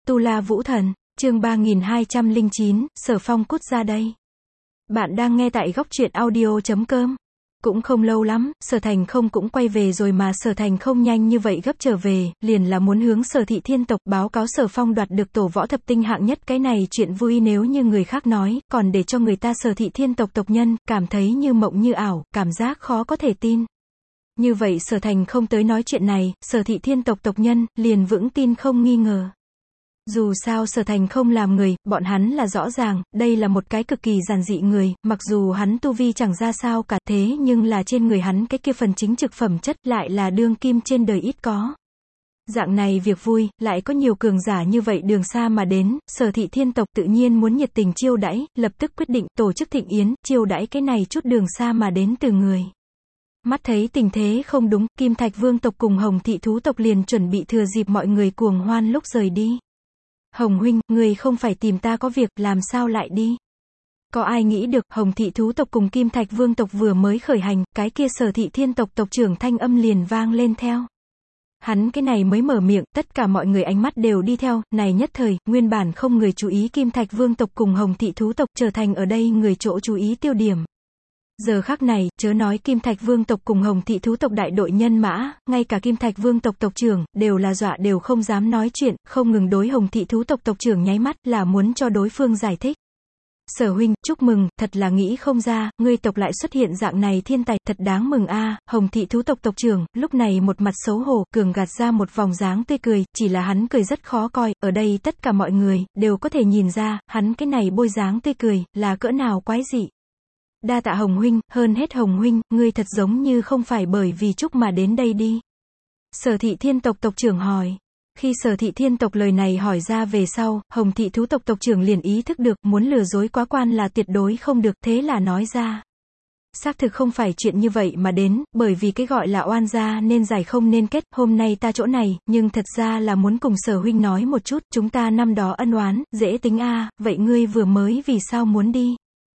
Tu La Vũ Thần, chương 3209, Sở Phong cút ra đây. Bạn đang nghe tại góc truyện audio.com. Cũng không lâu lắm, Sở Thành không cũng quay về rồi mà Sở Thành không nhanh như vậy gấp trở về, liền là muốn hướng Sở Thị Thiên tộc báo cáo Sở Phong đoạt được tổ võ thập tinh hạng nhất. Cái này chuyện vui nếu như người khác nói, còn để cho người ta Sở Thị Thiên tộc tộc nhân, cảm thấy như mộng như ảo, cảm giác khó có thể tin. Như vậy Sở Thành không tới nói chuyện này, Sở Thị Thiên tộc tộc nhân, liền vững tin không nghi ngờ. Dù sao Sở Thành không làm người, bọn hắn là rõ ràng, đây là một cái cực kỳ giản dị người, mặc dù hắn tu vi chẳng ra sao cả, thế nhưng là trên người hắn cái kia phần chính trực phẩm chất lại là đương kim trên đời ít có. Dạng này việc vui, lại có nhiều cường giả như vậy đường xa mà đến, Sở Thị Thiên tộc tự nhiên muốn nhiệt tình chiêu đãi, lập tức quyết định tổ chức thịnh yến, chiêu đãi cái này chút đường xa mà đến từ người. Mắt thấy tình thế không đúng, Kim Thạch Vương tộc cùng Hồng Thị Thú tộc liền chuẩn bị thừa dịp mọi người cuồng hoan lúc rời đi. Hồng huynh, người không phải tìm ta có việc, làm sao lại đi? Có ai nghĩ được, Hồng Thị Thú tộc cùng Kim Thạch Vương tộc vừa mới khởi hành, cái kia Sở Thị Thiên tộc tộc trưởng thanh âm liền vang lên theo. Hắn cái này mới mở miệng, tất cả mọi người ánh mắt đều đi theo, này nhất thời, nguyên bản không người chú ý Kim Thạch Vương tộc cùng Hồng Thị Thú tộc trở thành ở đây người chỗ chú ý tiêu điểm. Giờ khắc này, chớ nói Kim Thạch Vương tộc cùng Hồng Thị Thú tộc đại đội nhân mã, ngay cả Kim Thạch Vương tộc tộc trưởng, đều là dọa đều không dám nói chuyện, không ngừng đối Hồng Thị Thú tộc tộc trưởng nháy mắt, là muốn cho đối phương giải thích. Sở huynh, chúc mừng, thật là nghĩ không ra, ngươi tộc lại xuất hiện dạng này thiên tài, thật đáng mừng a. Hồng Thị Thú tộc tộc trưởng, lúc này một mặt xấu hổ, cường gạt ra một vòng dáng tươi cười, chỉ là hắn cười rất khó coi, ở đây tất cả mọi người, đều có thể nhìn ra, hắn cái này bôi dáng tươi cười, là cỡ nào quái dị. Đa tạ Hồng huynh, hơn hết Hồng huynh, ngươi thật giống như không phải bởi vì chúc mà đến đây đi. Sở Thị Thiên tộc tộc trưởng hỏi. Khi Sở Thị Thiên tộc lời này hỏi ra về sau, Hồng Thị Thú tộc tộc trưởng liền ý thức được, muốn lừa dối quá quan là tuyệt đối không được, thế là nói ra. Xác thực không phải chuyện như vậy mà đến, bởi vì cái gọi là oan gia nên giải không nên kết, hôm nay ta chỗ này, nhưng thật ra là muốn cùng Sở huynh nói một chút, chúng ta năm đó ân oán, dễ tính a. Vậy ngươi vừa mới vì sao muốn đi?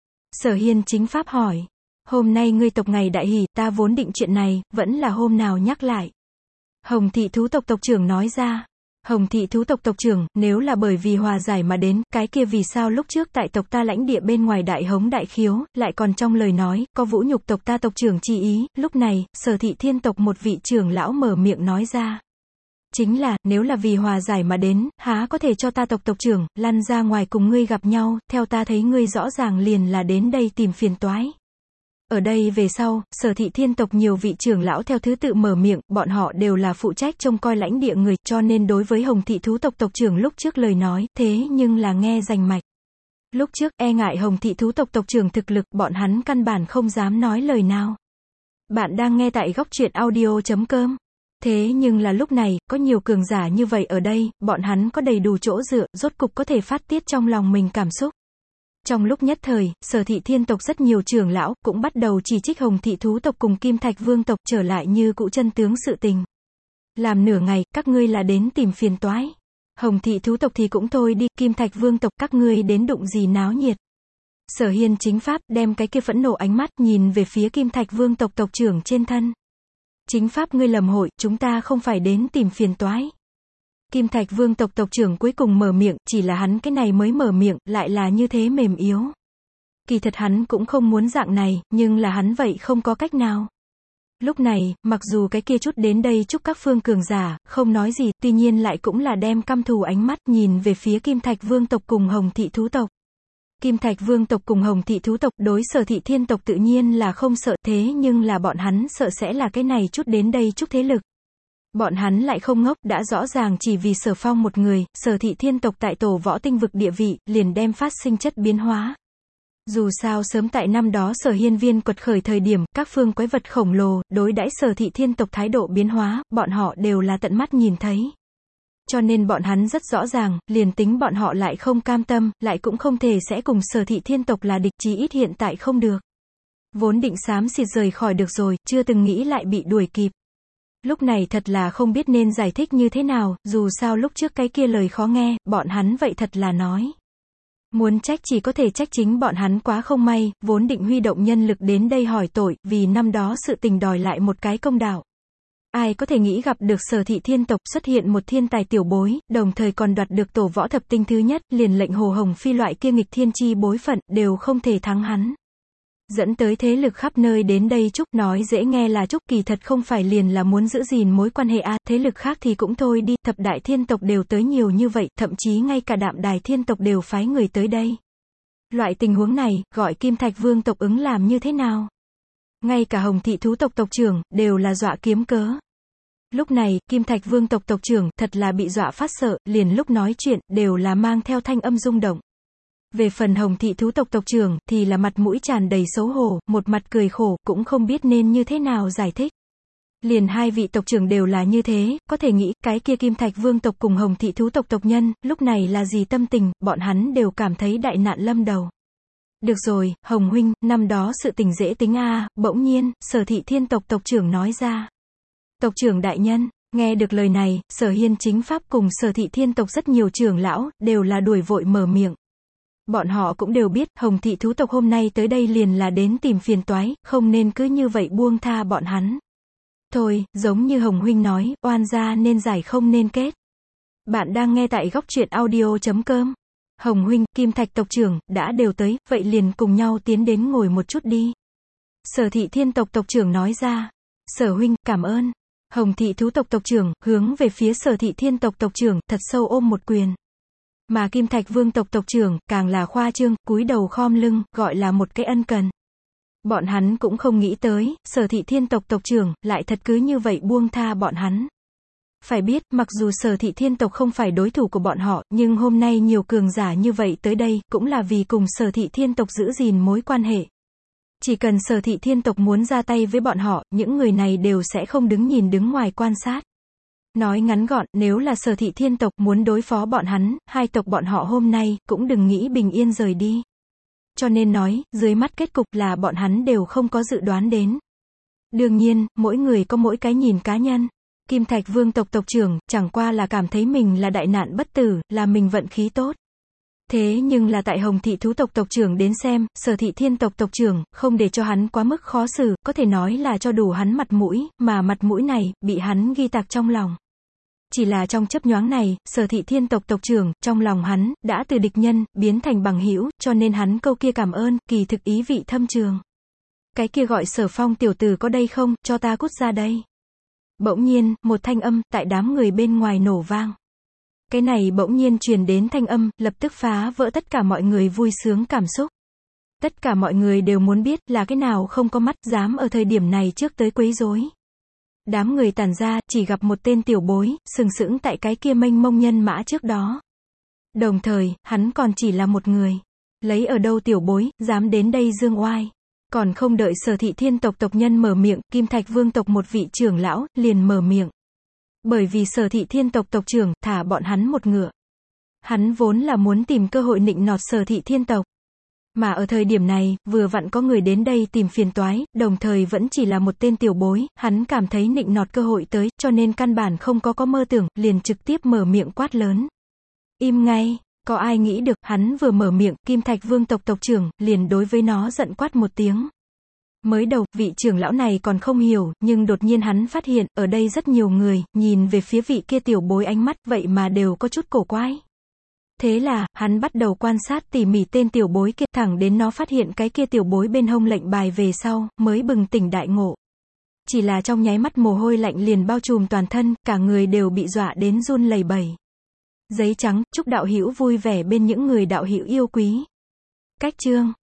Sở Hiên chính pháp hỏi. Hôm nay ngươi tộc ngày đại hỷ, ta vốn định chuyện này, vẫn là hôm nào nhắc lại. Hồng Thị Thú tộc tộc trưởng nói ra. Hồng Thị Thú tộc tộc trưởng, nếu là bởi vì hòa giải mà đến, cái kia vì sao lúc trước tại tộc ta lãnh địa bên ngoài đại hống đại khiếu, lại còn trong lời nói, có vũ nhục tộc ta tộc trưởng chi ý. Lúc này, Sở Thị Thiên tộc một vị trưởng lão mở miệng nói ra. Chính là, nếu là vì hòa giải mà đến, há có thể cho ta tộc tộc trưởng, lăn ra ngoài cùng ngươi gặp nhau, theo ta thấy ngươi rõ ràng liền là đến đây tìm phiền toái. Ở đây về sau, Sở Thị Thiên tộc nhiều vị trưởng lão theo thứ tự mở miệng, bọn họ đều là phụ trách trông coi lãnh địa người, cho nên đối với Hồng Thị Thú tộc tộc trưởng lúc trước lời nói, thế nhưng là nghe rành mạch. Lúc trước, e ngại Hồng Thị Thú tộc tộc trưởng thực lực, bọn hắn căn bản không dám nói lời nào. Bạn đang nghe tại góc truyện audio.com. Thế nhưng là lúc này, có nhiều cường giả như vậy ở đây, bọn hắn có đầy đủ chỗ dựa, rốt cục có thể phát tiết trong lòng mình cảm xúc. Trong lúc nhất thời, Sở Thị Thiên tộc rất nhiều trưởng lão, cũng bắt đầu chỉ trích Hồng Thị Thú tộc cùng Kim Thạch Vương tộc trở lại như cũ chân tướng sự tình. Làm nửa ngày, các ngươi là đến tìm phiền toái. Hồng Thị Thú tộc thì cũng thôi đi, Kim Thạch Vương tộc các ngươi đến đụng gì náo nhiệt. Sở Hiên chính pháp, đem cái kia phẫn nộ ánh mắt, nhìn về phía Kim Thạch Vương tộc tộc trưởng trên thân. Chính pháp ngươi lầm hội, chúng ta không phải đến tìm phiền toái. Kim Thạch Vương tộc tộc trưởng cuối cùng mở miệng, chỉ là hắn cái này mới mở miệng, lại là như thế mềm yếu. Kỳ thật hắn cũng không muốn dạng này, nhưng là hắn vậy không có cách nào. Lúc này, mặc dù cái kia chút đến đây chúc các phương cường giả, không nói gì, tuy nhiên lại cũng là đem căm thù ánh mắt nhìn về phía Kim Thạch Vương tộc cùng Hồng Thị Thú tộc. Kim Thạch Vương tộc cùng Hồng Thị Thú tộc đối Sở Thị Thiên tộc tự nhiên là không sợ, thế nhưng là bọn hắn sợ sẽ là cái này chút đến đây chút thế lực. Bọn hắn lại không ngốc, đã rõ ràng chỉ vì Sở Phong một người, Sở Thị Thiên tộc tại tổ võ tinh vực địa vị, liền đem phát sinh chất biến hóa. Dù sao sớm tại năm đó Sở Hiên viên quật khởi thời điểm, các phương quái vật khổng lồ, đối đãi Sở Thị Thiên tộc thái độ biến hóa, bọn họ đều là tận mắt nhìn thấy. Cho nên bọn hắn rất rõ ràng, liền tính bọn họ lại không cam tâm, lại cũng không thể sẽ cùng Sở Thị Thiên tộc là địch, chí ít hiện tại không được. Vốn định xám xịt rời khỏi được rồi, chưa từng nghĩ lại bị đuổi kịp. Lúc này thật là không biết nên giải thích như thế nào, dù sao lúc trước cái kia lời khó nghe, bọn hắn vậy thật là nói. Muốn trách chỉ có thể trách chính bọn hắn quá không may, vốn định huy động nhân lực đến đây hỏi tội, vì năm đó sự tình đòi lại một cái công đạo. Ai có thể nghĩ gặp được Sở Thị Thiên tộc xuất hiện một thiên tài tiểu bối, đồng thời còn đoạt được tổ võ thập tinh thứ nhất, liền lệnh Hồ Hồng Phi loại kia nghịch thiên chi bối phận, đều không thể thắng hắn. Dẫn tới thế lực khắp nơi đến đây chúc, nói dễ nghe là chúc, kỳ thật không phải liền là muốn giữ gìn mối quan hệ thế lực khác thì cũng thôi đi, thập đại thiên tộc đều tới nhiều như vậy, thậm chí ngay cả Đạm Đài thiên tộc đều phái người tới đây. Loại tình huống này, gọi Kim Thạch Vương tộc ứng làm như thế nào? Ngay cả Hồng Thị thú tộc tộc trưởng, đều là dọa kiếm cớ. Lúc này, Kim Thạch Vương tộc tộc trưởng, thật là bị dọa phát sợ, liền lúc nói chuyện, đều là mang theo thanh âm rung động. Về phần Hồng Thị thú tộc tộc trưởng, thì là mặt mũi tràn đầy xấu hổ, một mặt cười khổ, cũng không biết nên như thế nào giải thích. Liền hai vị tộc trưởng đều là như thế, có thể nghĩ, cái kia Kim Thạch Vương tộc cùng Hồng Thị thú tộc tộc nhân, lúc này là gì tâm tình, bọn hắn đều cảm thấy đại nạn lâm đầu. Được rồi, Hồng huynh, năm đó sự tình dễ tính bỗng nhiên, Sở Thị Thiên tộc tộc trưởng nói ra. Tộc trưởng đại nhân, nghe được lời này, Sở Hiên chính pháp cùng Sở Thị Thiên tộc rất nhiều trưởng lão, đều là đuổi vội mở miệng. Bọn họ cũng đều biết, Hồng Thị thú tộc hôm nay tới đây liền là đến tìm phiền toái, không nên cứ như vậy buông tha bọn hắn. Thôi, giống như Hồng huynh nói, oan gia nên giải không nên kết. Bạn đang nghe tại góc truyện audio.com. Hồng huynh, Kim Thạch tộc trưởng, đã đều tới, vậy liền cùng nhau tiến đến ngồi một chút đi. Sở Thị Thiên tộc tộc trưởng nói ra. Sở huynh, cảm ơn. Hồng Thị thú tộc tộc trưởng, hướng về phía Sở Thị Thiên tộc tộc trưởng, thật sâu ôm một quyền. Mà Kim Thạch Vương tộc tộc trưởng, càng là khoa trương, cúi đầu khom lưng, gọi là một cái ân cần. Bọn hắn cũng không nghĩ tới, Sở Thị Thiên tộc tộc trưởng, lại thật cứ như vậy buông tha bọn hắn. Phải biết, mặc dù Sở Thị Thiên tộc không phải đối thủ của bọn họ, nhưng hôm nay nhiều cường giả như vậy tới đây, cũng là vì cùng Sở Thị Thiên tộc giữ gìn mối quan hệ. Chỉ cần Sở Thị Thiên tộc muốn ra tay với bọn họ, những người này đều sẽ không đứng nhìn đứng ngoài quan sát. Nói ngắn gọn, nếu là Sở Thị Thiên tộc muốn đối phó bọn hắn, hai tộc bọn họ hôm nay, cũng đừng nghĩ bình yên rời đi. Cho nên nói, dưới mắt kết cục là bọn hắn đều không có dự đoán đến. Đương nhiên, mỗi người có mỗi cái nhìn cá nhân. Kim Thạch Vương tộc tộc trưởng, chẳng qua là cảm thấy mình là đại nạn bất tử, là mình vận khí tốt. Thế nhưng là tại Hồng Thị thú tộc tộc trưởng đến xem, Sở Thị Thiên tộc tộc trưởng, không để cho hắn quá mức khó xử, có thể nói là cho đủ hắn mặt mũi, mà mặt mũi này, bị hắn ghi tạc trong lòng. Chỉ là trong chớp nhoáng này, Sở Thị Thiên tộc tộc trưởng, trong lòng hắn, đã từ địch nhân, biến thành bằng hữu, cho nên hắn câu kia cảm ơn, kỳ thực ý vị thâm trường. Cái kia gọi Sở Phong tiểu tử có đây không, cho ta cút ra đây. Bỗng nhiên, một thanh âm, tại đám người bên ngoài nổ vang. Cái này bỗng nhiên truyền đến thanh âm, lập tức phá vỡ tất cả mọi người vui sướng cảm xúc. Tất cả mọi người đều muốn biết, là cái nào không có mắt, dám ở thời điểm này trước tới quấy rối. Đám người tản ra, chỉ gặp một tên tiểu bối, sừng sững tại cái kia mênh mông nhân mã trước đó. Đồng thời, hắn còn chỉ là một người. Lấy ở đâu tiểu bối, dám đến đây dương oai. Còn không đợi Sở Thị Thiên tộc tộc nhân mở miệng, Kim Thạch Vương tộc một vị trưởng lão, liền mở miệng. Bởi vì Sở Thị Thiên tộc tộc trưởng, thả bọn hắn một ngựa. Hắn vốn là muốn tìm cơ hội nịnh nọt Sở Thị Thiên tộc. Mà ở thời điểm này, vừa vặn có người đến đây tìm phiền toái, đồng thời vẫn chỉ là một tên tiểu bối, hắn cảm thấy nịnh nọt cơ hội tới, cho nên căn bản không có mơ tưởng, liền trực tiếp mở miệng quát lớn. Im ngay, có ai nghĩ được, hắn vừa mở miệng, Kim Thạch Vương tộc tộc trưởng, liền đối với nó giận quát một tiếng. Mới đầu, vị trưởng lão này còn không hiểu, nhưng đột nhiên hắn phát hiện, ở đây rất nhiều người, nhìn về phía vị kia tiểu bối ánh mắt, vậy mà đều có chút cổ quái. Thế là, hắn bắt đầu quan sát tỉ mỉ tên tiểu bối kia, thẳng đến nó phát hiện cái kia tiểu bối bên hông lệnh bài về sau, mới bừng tỉnh đại ngộ. Chỉ là trong nháy mắt mồ hôi lạnh liền bao trùm toàn thân, cả người đều bị dọa đến run lẩy bẩy. Giấy trắng, chúc đạo hữu vui vẻ bên những người đạo hữu yêu quý. Cách chương